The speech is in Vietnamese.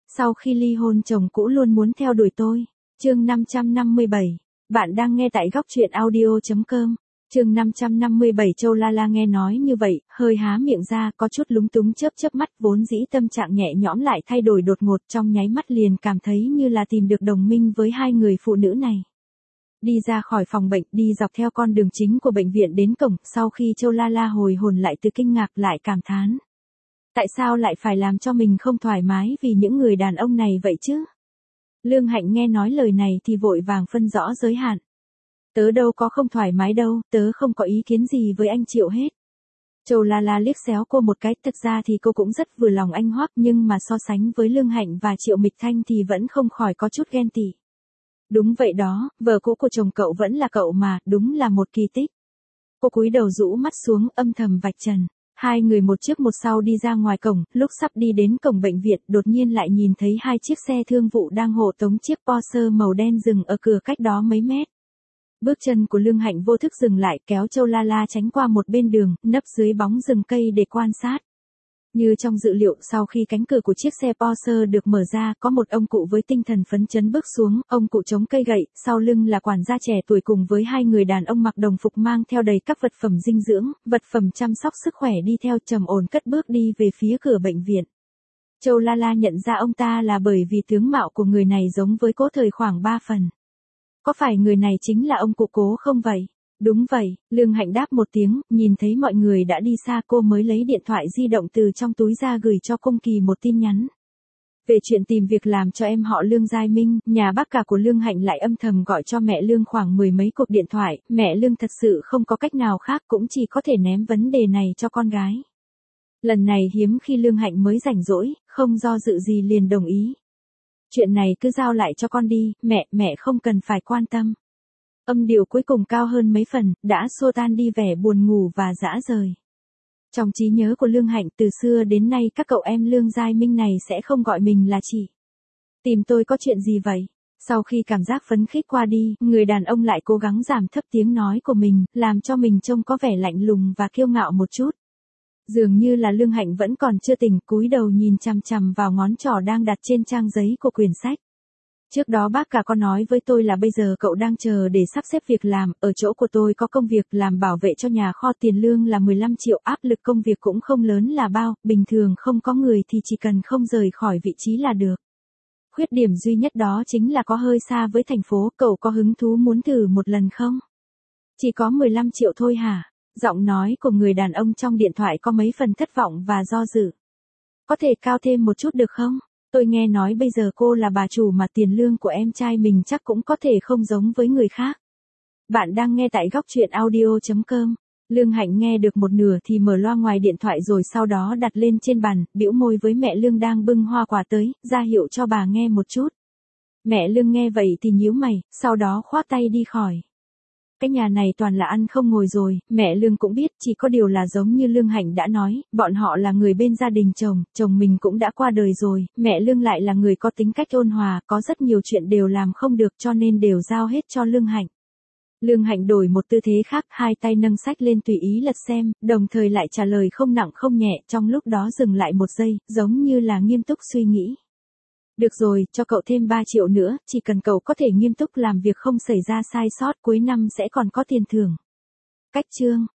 Sau khi ly hôn chồng cũ luôn muốn theo đuổi tôi. Chương 557. Bạn đang nghe tại góc truyện audio.com. Chương 557. Châu La La nghe nói như vậy, hơi há miệng ra, có chút lúng túng chớp chớp mắt, vốn dĩ tâm trạng nhẹ nhõm lại thay đổi đột ngột, trong nháy mắt liền cảm thấy như là tìm được đồng minh với hai người phụ nữ này. Đi ra khỏi phòng bệnh, đi dọc theo con đường chính của bệnh viện đến cổng, sau khi Châu La La hồi hồn lại từ kinh ngạc lại cảm thán. Tại sao lại phải làm cho mình không thoải mái vì những người đàn ông này vậy chứ? Lương Hạnh nghe nói lời này thì vội vàng phân rõ giới hạn. Tớ đâu có không thoải mái đâu, tớ không có ý kiến gì với anh Triệu hết. Châu La La liếc xéo cô một cái, thực ra thì cô cũng rất vừa lòng anh Hoắc, nhưng mà so sánh với Lương Hạnh và Triệu Mịch Thanh thì vẫn không khỏi có chút ghen tị. Đúng vậy đó, vợ cũ của chồng cậu vẫn là cậu mà, đúng là một kỳ tích. Cô cúi đầu rũ mắt xuống, âm thầm vạch trần. Hai người một trước một sau đi ra ngoài cổng, lúc sắp đi đến cổng bệnh viện, đột nhiên lại nhìn thấy hai chiếc xe thương vụ đang hộ tống chiếc Porsche màu đen dừng ở cửa cách đó mấy mét. Bước chân của Lương Hạnh vô thức dừng lại, kéo Châu La La tránh qua một bên đường, nấp dưới bóng rừng cây để quan sát. Như trong dự liệu, sau khi cánh cửa của chiếc xe Porsche được mở ra, có một ông cụ với tinh thần phấn chấn bước xuống, ông cụ chống cây gậy, sau lưng là quản gia trẻ tuổi cùng với hai người đàn ông mặc đồng phục mang theo đầy các vật phẩm dinh dưỡng, vật phẩm chăm sóc sức khỏe đi theo trầm ổn cất bước đi về phía cửa bệnh viện. Châu La La nhận ra ông ta là bởi vì tướng mạo của người này giống với Cố Thời khoảng 3 phần. Có phải người này chính là ông cụ Cố không vậy? Đúng vậy, Lương Hạnh đáp một tiếng, nhìn thấy mọi người đã đi xa cô mới lấy điện thoại di động từ trong túi ra gửi cho Cung Kỳ một tin nhắn. Về chuyện tìm việc làm cho em họ Lương Giai Minh, nhà bác cả của Lương Hạnh lại âm thầm gọi cho mẹ Lương khoảng 10 mấy cuộc điện thoại, mẹ Lương thật sự không có cách nào khác cũng chỉ có thể ném vấn đề này cho con gái. Lần này hiếm khi Lương Hạnh mới rảnh rỗi, không do dự gì liền đồng ý. Chuyện này cứ giao lại cho con đi, mẹ không cần phải quan tâm. Âm điệu cuối cùng cao hơn mấy phần, đã xua tan đi vẻ buồn ngủ và dã rời. Trong trí nhớ của Lương Hạnh, từ xưa đến nay các cậu em Lương Giai Minh này sẽ không gọi mình là chị. Tìm tôi có chuyện gì vậy? Sau khi cảm giác phấn khích qua đi, người đàn ông lại cố gắng giảm thấp tiếng nói của mình, làm cho mình trông có vẻ lạnh lùng và kiêu ngạo một chút. Dường như là Lương Hạnh vẫn còn chưa tỉnh, cúi đầu nhìn chằm chằm vào ngón trỏ đang đặt trên trang giấy của quyển sách. Trước đó bác cả có nói với tôi là bây giờ cậu đang chờ để sắp xếp việc làm, ở chỗ của tôi có công việc làm bảo vệ cho nhà kho, tiền lương là 15 triệu, áp lực công việc cũng không lớn là bao, bình thường không có người thì chỉ cần không rời khỏi vị trí là được. Khuyết điểm duy nhất đó chính là có hơi xa với thành phố, cậu có hứng thú muốn thử một lần không? Chỉ có 15 triệu thôi hả? Giọng nói của người đàn ông trong điện thoại có mấy phần thất vọng và do dự. Có thể cao thêm một chút được không? Tôi nghe nói bây giờ cô là bà chủ mà tiền lương của em trai mình chắc cũng có thể không giống với người khác. Bạn đang nghe tại góc truyện audio.com. Lương Hạnh nghe được một nửa thì mở loa ngoài điện thoại rồi sau đó đặt lên trên bàn, bĩu môi với mẹ Lương đang bưng hoa quả tới, ra hiệu cho bà nghe một chút. Mẹ Lương nghe vậy thì nhíu mày, sau đó khoác tay đi khỏi. Cái nhà này toàn là ăn không ngồi rồi, mẹ Lương cũng biết, chỉ có điều là giống như Lương Hạnh đã nói, bọn họ là người bên gia đình chồng mình cũng đã qua đời rồi, mẹ Lương lại là người có tính cách ôn hòa, có rất nhiều chuyện đều làm không được cho nên đều giao hết cho Lương Hạnh. Lương Hạnh đổi một tư thế khác, hai tay nâng sách lên tùy ý lật xem, đồng thời lại trả lời không nặng không nhẹ, trong lúc đó dừng lại một giây, giống như là nghiêm túc suy nghĩ. Được rồi, cho cậu thêm 3 triệu nữa, chỉ cần cậu có thể nghiêm túc làm việc không xảy ra sai sót, cuối năm sẽ còn có tiền thưởng. Cách chương.